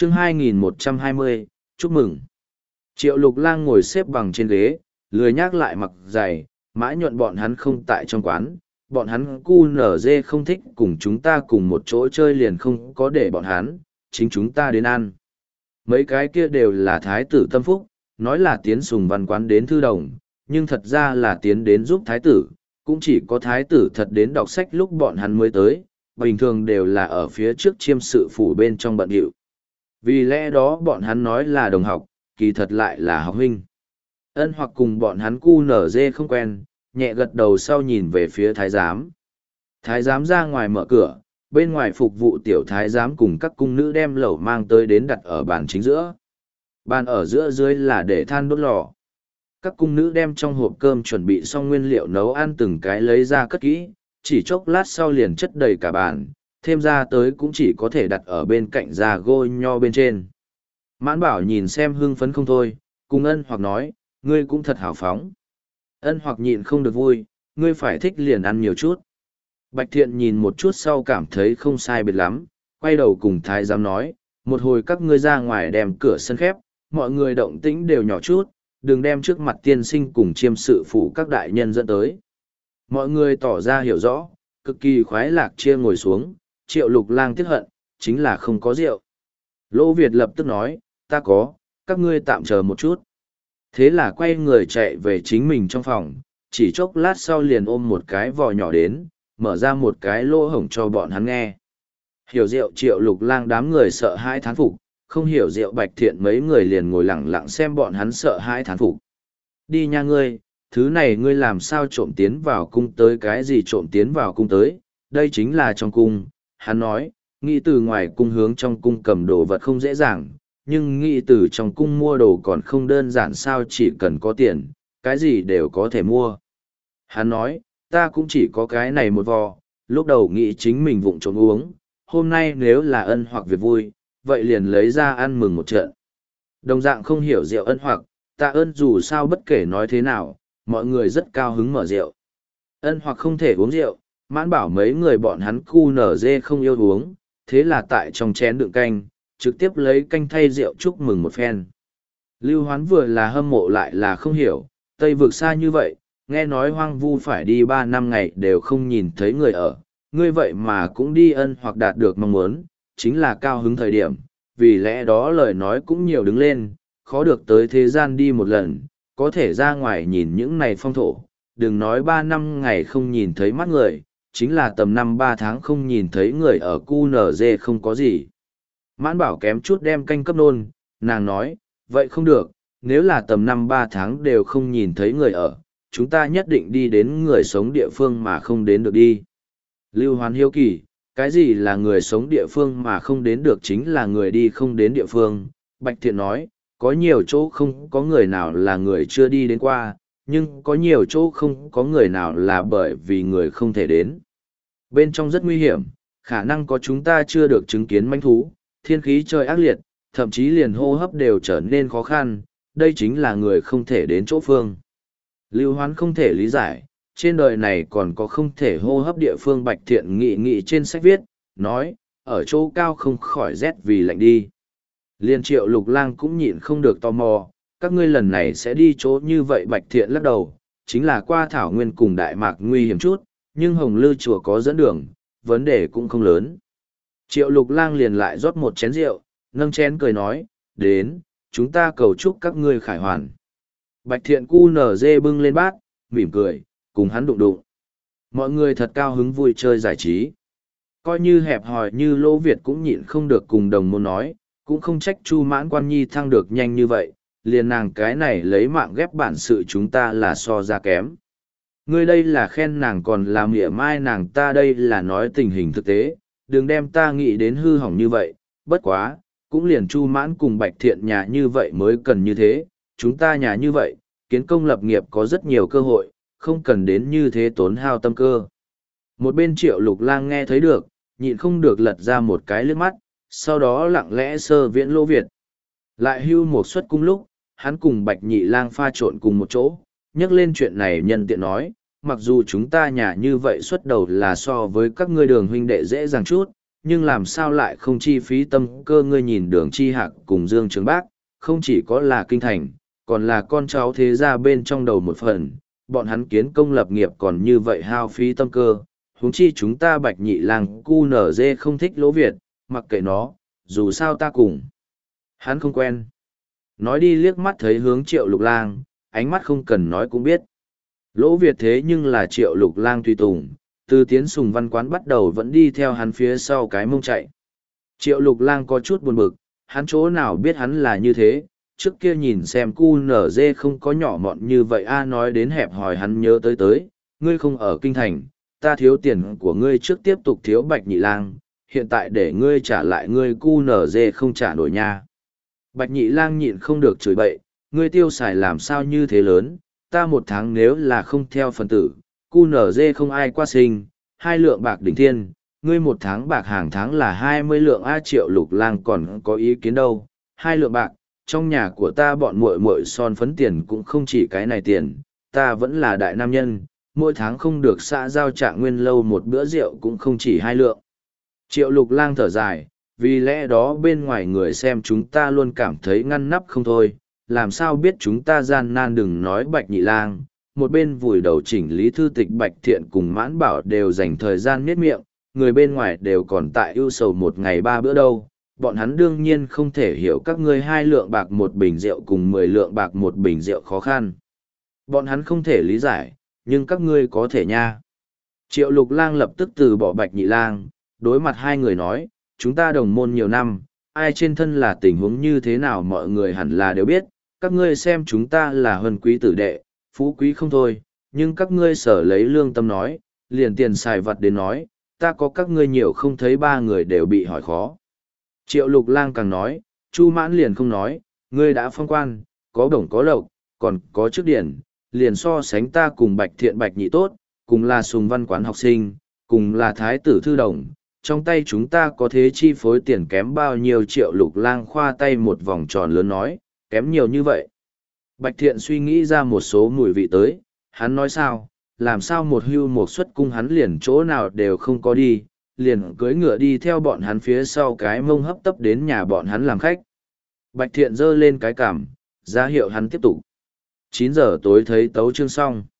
chương 2120, chúc mừng. Triệu Lục Lang ngồi xếp bằng trên ghế, lười nhác lại mặc giày, Mã Nhuận bọn hắn không tại trong quán, bọn hắn QNZ không thích cùng chúng ta cùng một chỗ chơi liền không có để bọn hắn, chính chúng ta đến ăn. Mấy cái kia đều là thái tử tâm phúc, nói là tiến sùng văn quán đến thư đồng, nhưng thật ra là tiến đến giúp thái tử, cũng chỉ có thái tử thật đến đọc sách lúc bọn hắn mới tới, bình thường đều là ở phía trước chiêm sự phủ bên trong bận rộn. Vì lẽ đó bọn hắn nói là đồng học, kỳ thật lại là học huynh. Ân Hoặc cùng bọn hắn QNZ không quen, nhẹ gật đầu sau nhìn về phía thái giám. Thái giám ra ngoài mở cửa, bên ngoài phục vụ tiểu thái giám cùng các cung nữ đem lẩu mang tới đến đặt ở bàn chính giữa. Bàn ở giữa dưới là để than đốt lò. Các cung nữ đem trong hộp cơm chuẩn bị xong nguyên liệu nấu ăn từng cái lấy ra cất kỹ, chỉ chốc lát sau liền chất đầy cả bàn, thêm ra tới cũng chỉ có thể đặt ở bên cạnh da gôi nho bên trên. Mãn Bảo nhìn xem hưng phấn không thôi, cùng Ân Hoặc nói, ngươi cũng thật hào phóng. Ân Hoặc nhịn không được vui, ngươi phải thích liền ăn nhiều chút. Bạch Thiện nhìn một chút sau cảm thấy không sai biệt lắm, quay đầu cùng thái giám nói, một hồi các ngươi ra ngoài đem cửa sân khép, mọi người động tĩnh đều nhỏ chút, đừng đem trước mặt tiên sinh cùng chiêm sự phủ các đại nhân dẫn tới. Mọi người tỏ ra hiểu rõ, cực kỳ khoái lạc chia ngồi xuống, Triệu Lục Lang tiếc hận, chính là không có rượu. Lỗ Việt lập tức nói, ta có, các ngươi tạm chờ một chút. Thế là quay người chạy về chính mình trong phòng, chỉ chốc lát sau liền ôm một cái vò nhỏ đến, mở ra một cái lỗ hổng cho bọn hắn nghe. Hiểu rượu Triệu Lục Lang đám người sợ hãi thán phục, không hiểu rượu Bạch Thiện mấy người liền ngồi lặng lặng xem bọn hắn sợ hãi thán phục. Đi nha ngươi, thứ này ngươi làm sao trộm tiến vào cung tới, cái gì trộm tiến vào cung tới, đây chính là trong cung. Hắn nói, nghĩ từ ngoài cung hướng trong cung cầm đồ vật không dễ dàng, nhưng nghĩ từ trong cung mua đồ còn không đơn giản, sao chỉ cần có tiền, cái gì đều có thể mua. Hắn nói, ta cũng chỉ có cái này một vò, lúc đầu nghĩ chính mình vụng trộm uống, hôm nay nếu là Ân Hoặc việc vui, vậy liền lấy ra ăn mừng một trận. Đồng dạng không hiểu rượu Ân Hoặc, tạ ơn dù sao bất kể nói thế nào, mọi người rất cao hứng mở rượu. Ân Hoặc không thể uống rượu, Mãn Bảo mấy người bọn hắn QNZ không yêu uống, thế là tại trong chén đựng canh, trực tiếp lấy canh thay rượu chúc mừng một phen. Lưu Hoán vừa là hâm mộ lại là không hiểu, Tây vực xa như vậy, nghe nói hoang vu phải đi 3 năm ngày đều không nhìn thấy người ở, ngươi vậy mà cũng đi. Ân Hoặc đạt được mong muốn, chính là cao hứng thời điểm, vì lẽ đó lời nói cũng nhiều đứng lên, khó được tới thế gian đi một lần, có thể ra ngoài nhìn những này phong thổ, đừng nói 3 năm ngày không nhìn thấy mắt người, chính là tầm 5-3 tháng không nhìn thấy người ở QNZ không có gì. Mãn Bảo kém chút đem canh cấp nôn, nàng nói, vậy không được, nếu là tầm 5-3 tháng đều không nhìn thấy người ở, chúng ta nhất định đi đến người sống địa phương mà không đến được đi. Lưu Hoán hiếu kỳ, cái gì là người sống địa phương mà không đến được, chính là người đi không đến địa phương. Bạch Thiện nói, có nhiều chỗ không có người nào là người chưa đi đến qua, nhưng có nhiều chỗ không có người nào là bởi vì người không thể đến. Bên trong rất nguy hiểm, khả năng có chúng ta chưa được chứng kiến manh thú, thiên khí trời ác liệt, thậm chí liền hô hấp đều trở nên khó khăn, đây chính là người không thể đến chỗ phương. Lưu Hoán không thể lý giải, trên đời này còn có không thể hô hấp địa phương. Bạch Thiện nghị trên sách viết, nói, ở chỗ cao không khỏi rét vì lạnh đi. Liên Triệu Lục Lang cũng nhịn không được tò mò, các ngươi lần này sẽ đi chỗ như vậy. Bạch Thiện lắc đầu, chính là qua Thảo Nguyên cùng Đại Mạc nguy hiểm chút, nhưng Hồng Lư chùa có dẫn đường, vấn đề cũng không lớn. Triệu Lục Lang liền lại rót một chén rượu, nâng chén cười nói, đến, chúng ta cầu chúc các ngươi khải hoàn. Bạch Thiện QNZ bưng lên bát, mỉm cười, cùng hắn đụng đụng. Mọi người thật cao hứng vui chơi giải trí. Coi như hẹp hòi như Lỗ Việt cũng nhịn không được cùng đồng môn nói, cũng không trách Chu Mãn Quan Nhi thăng được nhanh như vậy, liền nàng cái này lấy mạng ghép bản sự chúng ta là so ra kém. Ngươi đây là khen nàng còn là mỉa mai nàng, ta đây là nói tình hình thực tế, đừng đem ta nghĩ đến hư hỏng như vậy, bất quá, cũng liền Chu Mãn cùng Bạch Thiện nhà như vậy mới cần như thế, chúng ta nhà như vậy, kiến công lập nghiệp có rất nhiều cơ hội, không cần đến như thế tốn hao tâm cơ. Một bên Triệu Lục Lang nghe thấy được, nhịn không được lật ra một cái liếc mắt, sau đó lặng lẽ sơ viễn Lỗ Việt. Lại hưu một suất cung lúc, hắn cùng Bạch Nhị Lang pha trộn cùng một chỗ, nhắc lên chuyện này nhân tiện nói, mặc dù chúng ta nhà như vậy xuất đầu là so với các ngươi Đường huynh đệ dễ dàng chút, nhưng làm sao lại không chi phí tâm cơ. Ngươi nhìn Đường Chi Hạc cùng Dương Trường Bác, không chỉ có là kinh thành, còn là con cháu thế gia bên trong đầu một phần, bọn hắn kiến công lập nghiệp còn như vậy hao phí tâm cơ, huống chi chúng ta Bạch Nhị Lang cu nở dê không thích Lỗ Việt, mặc kệ nó, dù sao ta cùng hắn không quen. Nói đi liếc mắt thấy hướng Triệu Lục Lang, ánh mắt không cần nói cũng biết. Lỗ Việt thế nhưng là Triệu Lục Lang tùy tùng, từ tiến Sùng Văn Quán bắt đầu vẫn đi theo hắn phía sau cái mông chạy. Triệu Lục Lang có chút buồn bực, hắn chỗ nào biết hắn là như thế, trước kia nhìn xem cu nở dê không có nhỏ mọn như vậy a. Nói đến hẹp hòi hắn nhớ tới, ngươi không ở kinh thành, ta thiếu tiền của ngươi trước tiếp tục thiếu Bạch Nhị Lang, hiện tại để ngươi trả lại ngươi cu nở dê không trả nổi nha. Bạch Nhị Lang nhịn không được chửi bậy, ngươi tiêu xài làm sao như thế lớn, ta một tháng nếu là không theo phần tử, cu nở dê không ai qua sinh, 2 lượng bạc đỉnh thiên, ngươi một tháng bạc hàng tháng là 20 lượng a. Triệu Lục Lang còn có ý kiến đâu, 2 lượng bạc, trong nhà của ta bọn muội muội son phấn tiền cũng không chỉ cái này tiền, ta vẫn là đại nam nhân, mỗi tháng không được xã giao Trạng Nguyên lâu một bữa rượu cũng không chỉ 2 lượng. Triệu Lục Lang thở dài, vì lẽ đó bên ngoài người xem chúng ta luôn cảm thấy ngăn nắp không thôi, làm sao biết chúng ta gian nan. Đừng nói Bạch Nhị Lang, một bên vùi đầu chỉnh lý thư tịch Bạch Thiện cùng Mãn Bảo đều dành thời gian miết miệng, người bên ngoài đều còn tại ưu sầu một ngày 3 bữa đâu. Bọn hắn đương nhiên không thể hiểu các ngươi 2 lượng bạc một bình rượu cùng 10 lượng bạc một bình rượu khó khăn. Bọn hắn không thể lý giải, nhưng các ngươi có thể nha. Triệu Lục Lang lập tức từ bỏ Bạch Nhị Lang, đối mặt hai người nói, chúng ta đồng môn nhiều năm, ai trên thân là tình huống như thế nào mọi người hẳn là đều biết, các ngươi xem chúng ta là huân quý tử đệ, phú quý không thôi, nhưng các ngươi sở lấy lương tâm nói, liền tiền xài vặt đến nói, ta có các ngươi nhiều không thấy 3 người đều bị hỏi khó. Triệu Lục Lang càng nói, Chu Mãn liền không nói, ngươi đã phong quan, có đồng có lộc, còn có chức điển, liền so sánh ta cùng Bạch Thiện Bạch Nhị tốt, cùng là Sùng Văn Quán học sinh, cùng là thái tử thư đồng, trong tay chúng ta có thế chi phối tiền kém bao nhiêu. Triệu Lục Lang khoa tay một vòng tròn lớn nói, kém nhiều như vậy. Bạch Thiện suy nghĩ ra một số mùi vị tới, hắn nói sao, làm sao một hưu một xuất cung hắn liền chỗ nào đều không có đi, liền cưỡi ngựa đi theo bọn hắn phía sau cái mông hấp tấp đến nhà bọn hắn làm khách. Bạch Thiện giơ lên cái cằm, ra hiệu hắn tiếp tục. 9 giờ tối thấy tấu chương xong.